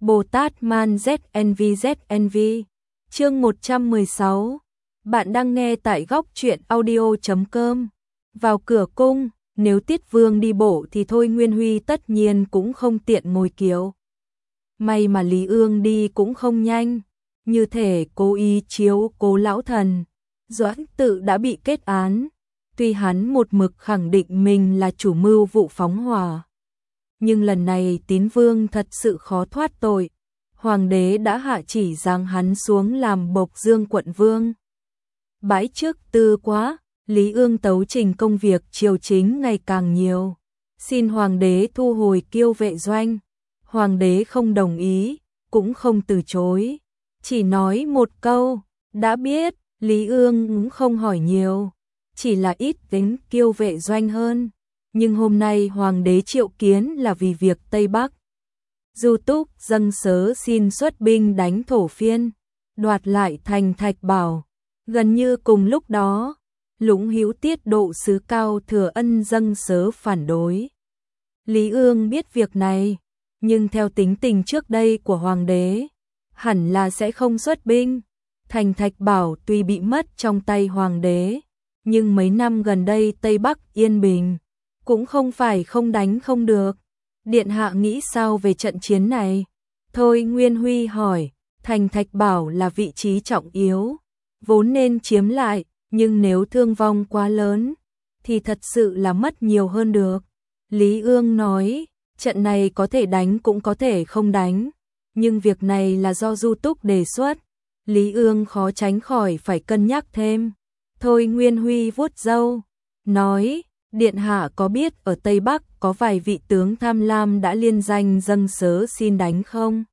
Bồ Tát Man ZNV. Chương 116. Bạn đang nghe tại góc truyện audio.com. Vào cửa cung, nếu Tiết Vương đi bộ thì thôi Nguyên Huy tất nhiên cũng không tiện ngồi kiệu. May mà Lý Ương đi cũng không nhanh, như thể cố ý chiếu cố lão thần. Doãn Tự đã bị kết án, tuy hắn một mực khẳng định mình là chủ mưu vụ phóng hỏa. Nhưng lần này Tín Vương thật sự khó thoát tội. Hoàng đế đã hạ chỉ giáng hắn xuống làm Bộc Dương quận vương. Bãi trước tư quá, Lý Ương tấu trình công việc triều chính ngày càng nhiều. Xin Hoàng đế thu hồi Kiêu Vệ doanh. Hoàng đế không đồng ý, cũng không từ chối. Chỉ nói một câu, đã biết. Lý Ương cũng không hỏi nhiều, chỉ là ít tính Kiêu Vệ doanh hơn. Nhưng hôm nay Hoàng đế triệu kiến là vì việc Tây Bắc. Du Túc dâng sớ xin xuất binh đánh Thổ Phiên, đoạt lại thành Thạch Bảo. Gần như cùng lúc đó, Lũng Hữu Tiết độ sứ Cao Thừa Ân dâng sớ phản đối. Lý Ương biết việc này, nhưng theo tính tình trước đây của Hoàng đế, hẳn là sẽ không xuất binh. Thành Thạch Bảo tuy bị mất trong tay Hoàng đế, nhưng mấy năm gần đây Tây Bắc yên bình, cũng không phải không đánh không được. Điện hạ nghĩ sao về trận chiến này? Thôi Nguyên Huy hỏi. Thành Thạch Bảo là vị trí trọng yếu, vốn nên chiếm lại, nhưng nếu thương vong quá lớn, thì thật sự là mất nhiều hơn được. Lý Ương nói, trận này có thể đánh cũng có thể không đánh, nhưng việc này là do Du Túc đề xuất. Lý Ương khó tránh khỏi phải cân nhắc thêm. Thôi Nguyên Huy vuốt râu, nói, Điện hạ có biết ở Tây Bắc có vài vị tướng tham lam đã liên danh dâng sớ xin đánh không?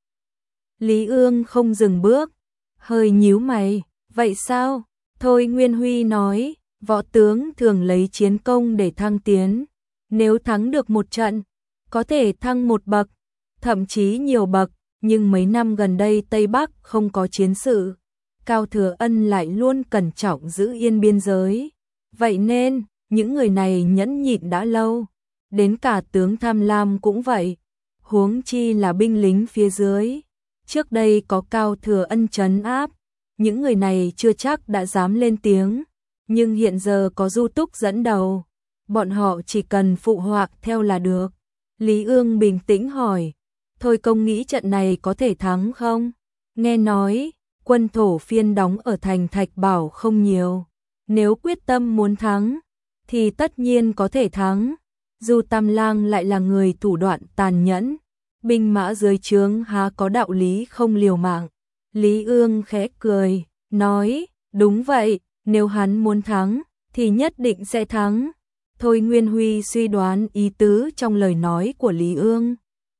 Lý Ương không dừng bước, hơi nhíu mày, vậy sao? Thôi Nguyên Huy nói, võ tướng thường lấy chiến công để thăng tiến. Nếu thắng được một trận, có thể thăng một bậc, thậm chí nhiều bậc, nhưng mấy năm gần đây Tây Bắc không có chiến sự. Cao Thừa Ân lại luôn cẩn trọng giữ yên biên giới. Vậy nên, những người này nhẫn nhịn đã lâu, đến cả tướng tham lam cũng vậy, huống chi là binh lính phía dưới. Trước đây có Cao Thừa Ân trấn áp, những người này chưa chắc đã dám lên tiếng, nhưng hiện giờ có Du Túc dẫn đầu, bọn họ chỉ cần phụ họa theo là được. Lý Ương bình tĩnh hỏi, thôi công nghĩ trận này có thể thắng không? Nghe nói, quân Thổ Phiên đóng ở thành Thạch Bảo không nhiều, nếu quyết tâm muốn thắng, thì tất nhiên có thể thắng. Du Tam Lang lại là người thủ đoạn tàn nhẫn, binh mã dưới trướng há có đạo lý không liều mạng. Lý Ương khẽ cười, nói, đúng vậy, nếu hắn muốn thắng, thì nhất định sẽ thắng. Thôi Nguyên Huy suy đoán ý tứ trong lời nói của Lý Ương.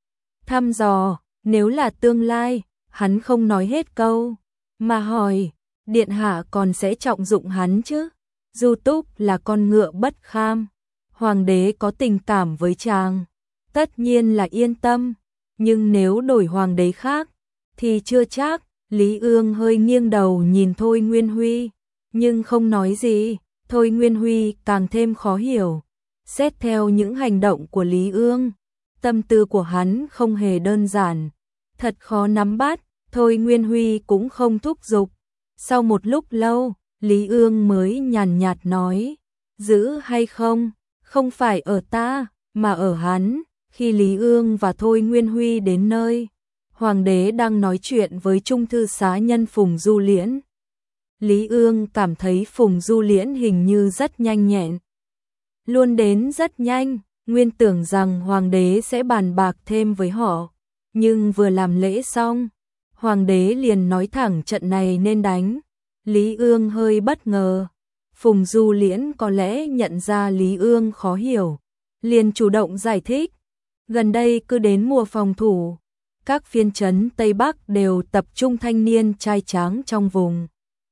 Thăm dò, nếu là tương lai, hắn không nói hết câu, mà hỏi, Điện hạ còn sẽ trọng dụng hắn chứ? Du Túc là con ngựa bất kham, Hoàng đế có tình cảm với chàng, tất nhiên là yên tâm, nhưng nếu đổi Hoàng đế khác, thì chưa chắc. Lý Ương hơi nghiêng đầu nhìn Thôi Nguyên Huy, nhưng không nói gì. Thôi Nguyên Huy càng thêm khó hiểu. Xét theo những hành động của Lý Ương, tâm tư của hắn không hề đơn giản, thật khó nắm bắt. Thôi Nguyên Huy cũng không thúc giục. Sau một lúc lâu, Lý Ương mới nhàn nhạt nói, giữ hay không, không phải ở ta, mà ở hắn. Khi Lý Ương và Thôi Nguyên Huy đến nơi, Hoàng đế đang nói chuyện với Trung thư xá nhân Phùng Du Liễn. Lý Ương cảm thấy Phùng Du Liễn hình như rất nhanh nhẹn, luôn đến rất nhanh, nguyên tưởng rằng Hoàng đế sẽ bàn bạc thêm với họ, nhưng vừa làm lễ xong, Hoàng đế liền nói thẳng trận này nên đánh. Lý Ương hơi bất ngờ, Phùng Du Liễn có lẽ nhận ra Lý Ương khó hiểu, liền chủ động giải thích, gần đây cứ đến mùa phòng thủ, các phiên trấn Tây Bắc đều tập trung thanh niên trai tráng trong vùng.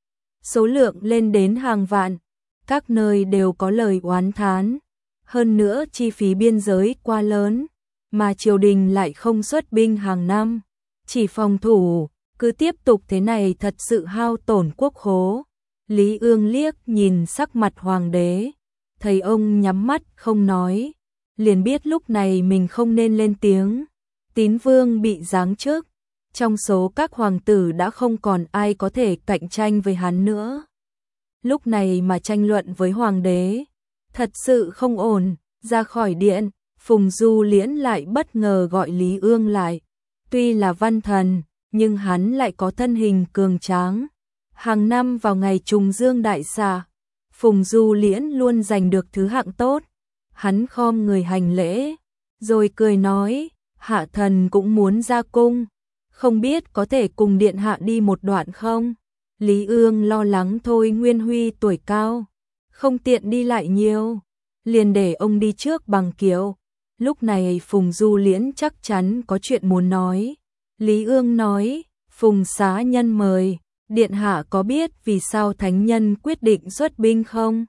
Số lượng lên đến hàng vạn, các nơi đều có lời oán thán. Hơn nữa chi phí biên giới quá lớn, mà triều đình lại không xuất binh hàng năm, chỉ phòng thủ, cứ tiếp tục thế này thật sự hao tổn quốc khố. Lý Ương liếc nhìn sắc mặt Hoàng đế, thấy ông nhắm mắt không nói, liền biết lúc này mình không nên lên tiếng. Tín Vương bị giáng chức, Trong số các hoàng tử đã không còn ai có thể cạnh tranh với hắn nữa. Lúc này mà tranh luận với hoàng đế, thật sự không ổn. Ra khỏi điện, Phùng Du Liễn lại bất ngờ gọi Lý Ương lại. Tuy là văn thần, nhưng hắn lại có thân hình cường tráng. Hàng năm vào ngày trùng dương đại xạ, Phùng Du Liễn luôn giành được thứ hạng tốt. Hắn khom người hành lễ, rồi cười nói, hạ thần cũng muốn ra cung, không biết có thể cùng điện hạ đi một đoạn không? Lý Ương lo lắng thôi Nguyên Huy tuổi cao, không tiện đi lại nhiều, liền để ông đi trước bằng kiệu. Lúc này Phùng Du Liễn chắc chắn có chuyện muốn nói. Lý Ương nói, Phùng xá nhân mời, điện hạ có biết vì sao thánh nhân quyết định xuất binh không?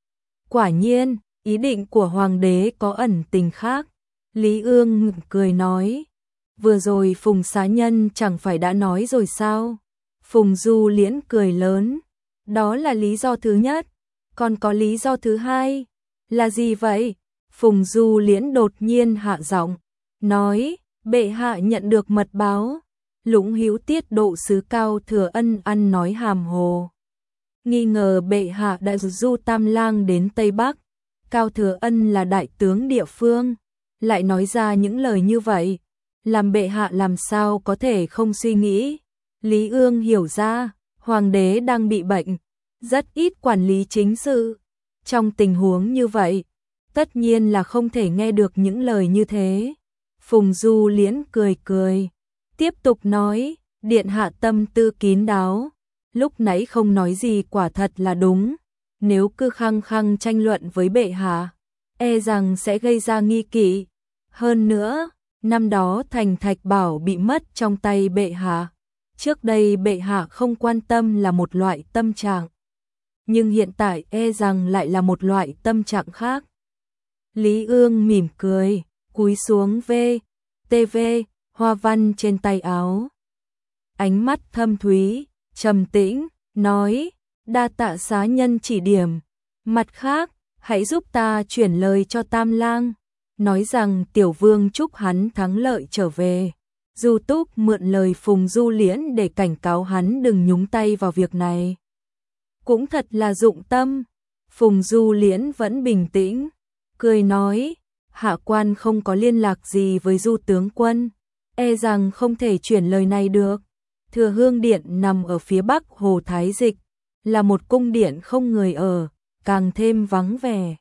Quả nhiên, ý định của hoàng đế có ẩn tình khác. Lý Ương cười nói, vừa rồi Phùng xá nhân chẳng phải đã nói rồi sao? Phùng Du Liễn cười lớn, đó là lý do thứ nhất, còn có lý do thứ hai, là gì vậy? Phùng Du Liễn đột nhiên hạ giọng, nói, bệ hạ nhận được mật báo, Lũng Hữu Tiết độ sứ Cao Thừa Ân ăn nói hàm hồ, nghi ngờ bệ hạ đã du Tam Lang đến Tây Bắc. Cao Thừa Ân là đại tướng địa phương, lại nói ra những lời như vậy, làm bệ hạ làm sao có thể không suy nghĩ. Lý Ương hiểu ra, hoàng đế đang bị bệnh, rất ít quản lý chính sự. Trong tình huống như vậy, tất nhiên là không thể nghe được những lời như thế. Phùng Du Liễn cười cười, tiếp tục nói, điện hạ tâm tư kín đáo, lúc nãy không nói gì quả thật là đúng. Nếu cứ khăng khăng tranh luận với bệ hạ, e rằng sẽ gây ra nghi kỵ. Hơn nữa, năm đó Thành Thạch Bảo bị mất trong tay bệ hạ. Trước đây bệ hạ không quan tâm là một loại tâm trạng, nhưng hiện tại e rằng lại là một loại tâm trạng khác. Lý Ương mỉm cười, cúi xuống TV, hoa văn trên tay áo. Ánh mắt thâm thúy, trầm tĩnh, nói, đa tạ xá nhân chỉ điểm. Mặt khác, hãy giúp ta chuyển lời cho Tam Lang, nói rằng tiểu vương chúc hắn thắng lợi trở về. Du Túc mượn lời Phùng Du Liễn để cảnh cáo hắn đừng nhúng tay vào việc này. Cũng thật là dụng tâm. Phùng Du Liễn vẫn bình tĩnh, cười nói, hạ quan không có liên lạc gì với Du tướng quân, e rằng không thể chuyển lời này được. Thừa Hương Điện nằm ở phía bắc Hồ Thái Dịch, là một cung điện không người ở, càng thêm vắng vẻ.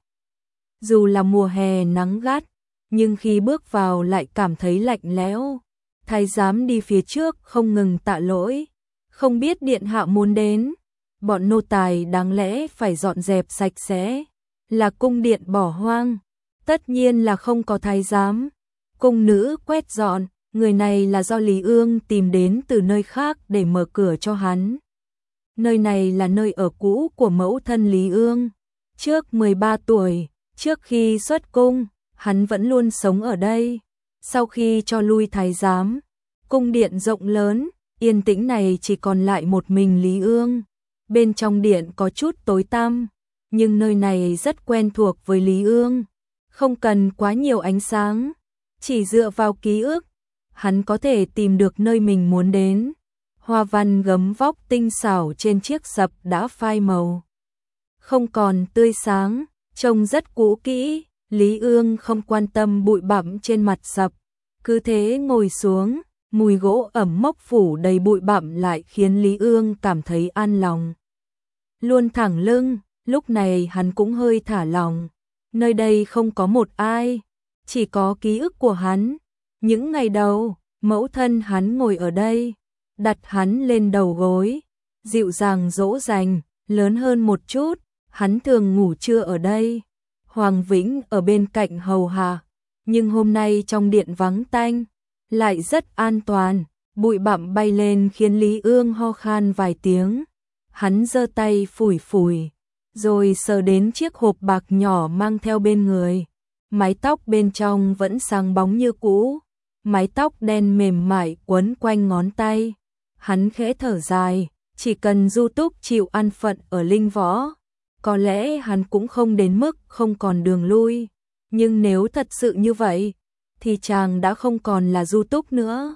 Dù là mùa hè nắng gắt, nhưng khi bước vào lại cảm thấy lạnh lẽo. Thái giám đi phía trước không ngừng tạ lỗi, không biết điện hạ muốn đến, bọn nô tài đáng lẽ phải dọn dẹp sạch sẽ, là cung điện bỏ hoang, tất nhiên là không có thái giám. Cung nữ quét dọn, người này là do Lý Ương tìm đến từ nơi khác để mở cửa cho hắn. Nơi này là nơi ở cũ của mẫu thân Lý Ương. Trước 13 tuổi, trước khi xuất cung, hắn vẫn luôn sống ở đây. Sau khi cho lui thái giám, cung điện rộng lớn, yên tĩnh này chỉ còn lại một mình Lý Ương. Bên trong điện có chút tối tăm, nhưng nơi này rất quen thuộc với Lý Ương. Không cần quá nhiều ánh sáng, chỉ dựa vào ký ức, hắn có thể tìm được nơi mình muốn đến. Hoa văn gấm vóc tinh xảo trên chiếc sập đã phai màu, không còn tươi sáng, trông rất cũ kỹ. Lý Ương không quan tâm bụi bặm trên mặt sập, cứ thế ngồi xuống, mùi gỗ ẩm mốc phủ đầy bụi bặm lại khiến Lý Ương cảm thấy an lòng. Luôn thẳng lưng, lúc này hắn cũng hơi thả lòng. Nơi đây không có một ai, chỉ có ký ức của hắn. Những ngày đầu, mẫu thân hắn ngồi ở đây, đặt hắn lên đầu gối, dịu dàng dỗ dành. Lớn hơn một chút, hắn thường ngủ trưa ở đây. Hoàng Vĩnh ở bên cạnh hầu hạ, nhưng hôm nay trong điện vắng tanh, lại rất an toàn. Bụi bặm bay lên khiến Lý Ương ho khan vài tiếng. Hắn giơ tay phủi phủi, rồi sờ đến chiếc hộp bạc nhỏ mang theo bên người. Mái tóc bên trong vẫn sáng bóng như cũ, mái tóc đen mềm mại quấn quanh ngón tay. Hắn khẽ thở dài, chỉ cần Du Túc chịu an phận ở Linh Võ, có lẽ hắn cũng không đến mức không còn đường lui. Nhưng nếu thật sự như vậy, thì chàng đã không còn là Du Túc nữa.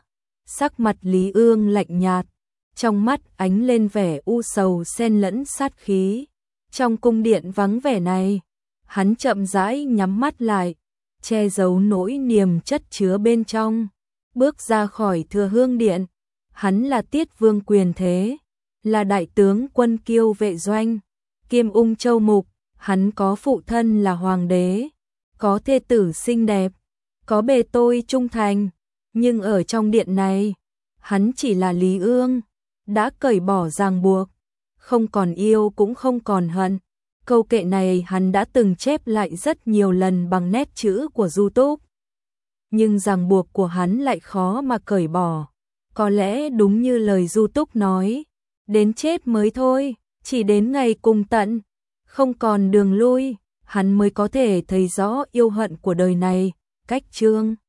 Sắc mặt Lý Ương lạnh nhạt, trong mắt ánh lên vẻ u sầu xen lẫn sát khí. Trong cung điện vắng vẻ này, hắn chậm rãi nhắm mắt lại, che giấu nỗi niềm chất chứa bên trong. Bước ra khỏi Thừa Hương điện, hắn là Tiết Vương quyền thế, là đại tướng quân Kiêu Vệ doanh, kiêm Ung Châu mục, hắn có phụ thân là hoàng đế, có thê tử xinh đẹp, có bề tôi trung thành, nhưng ở trong điện này, hắn chỉ là Lý Ương, đã cởi bỏ ràng buộc, không còn yêu cũng không còn hận. Câu kệ này hắn đã từng chép lại rất nhiều lần bằng nét chữ của Du Túc. Nhưng ràng buộc của hắn lại khó mà cởi bỏ. Có lẽ đúng như lời Du Túc nói, đến chết mới thôi, chỉ đến ngày cùng tận, không còn đường lui, hắn mới có thể thấy rõ yêu hận của đời này. Cách chương